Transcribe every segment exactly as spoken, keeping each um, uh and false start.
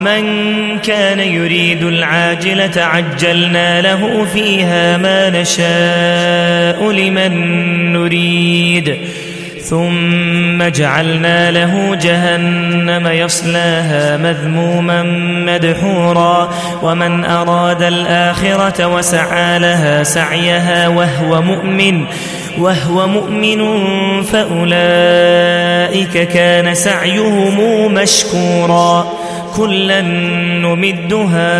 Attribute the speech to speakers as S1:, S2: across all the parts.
S1: من كان يريد العاجلة عجلنا له فيها ما نشاء لمن نريد ثم جعلنا له جهنم يصلاها مذموما مدحورا ومن أراد الآخرة وسعى لها سعيها وهو مؤمن وهو مؤمن فأولئك كان سعيهم مشكورا كلا نمد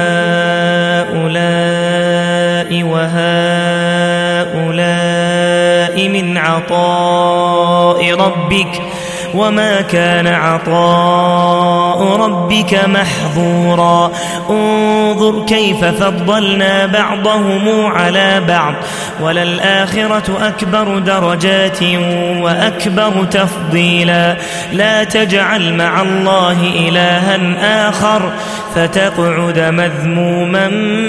S1: هؤلاء وهؤلاء من عطاء ربك وما كان عطاء ربك محظورا انظر كيف فضلنا بعضهم على بعض وللآخرة أكبر درجات وأكبر تفضيلا لا تجعل مع الله إلها آخر فتقعد مذموما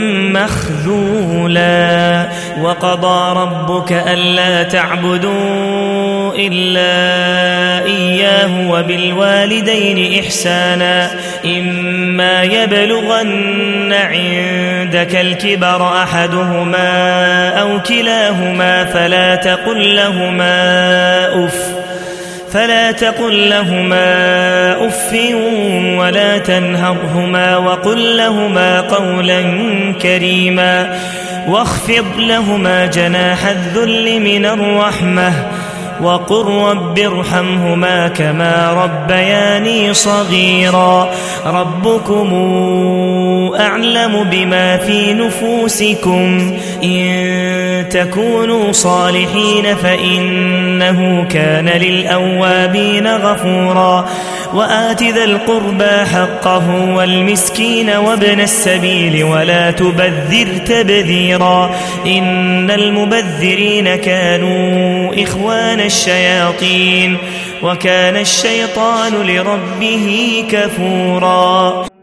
S1: مخذولا وقضى ربك ألا تعبدوا إلا إياه وبالوالدين إحسانا إما يبلغن عندك الكبر أحدهما أو كلاهما فلا تقل لهما أف فلا تقل لهما أف ولا تنهرهما وقل لهما قولا كريما واخفض لهما جناح الذل من الرحمة وقل رب ارحمهما كما ربياني صغيرا ربكم أعلم بما في نفوسكم إن تكونوا صالحين فإنه كان للأوابين غفورا وآت ذا القربى حقه والمسكين وابن السبيل ولا تبذر تبذيرا إن المبذرين كانوا إخوان الشياطين وكان الشيطان لربه كفورا.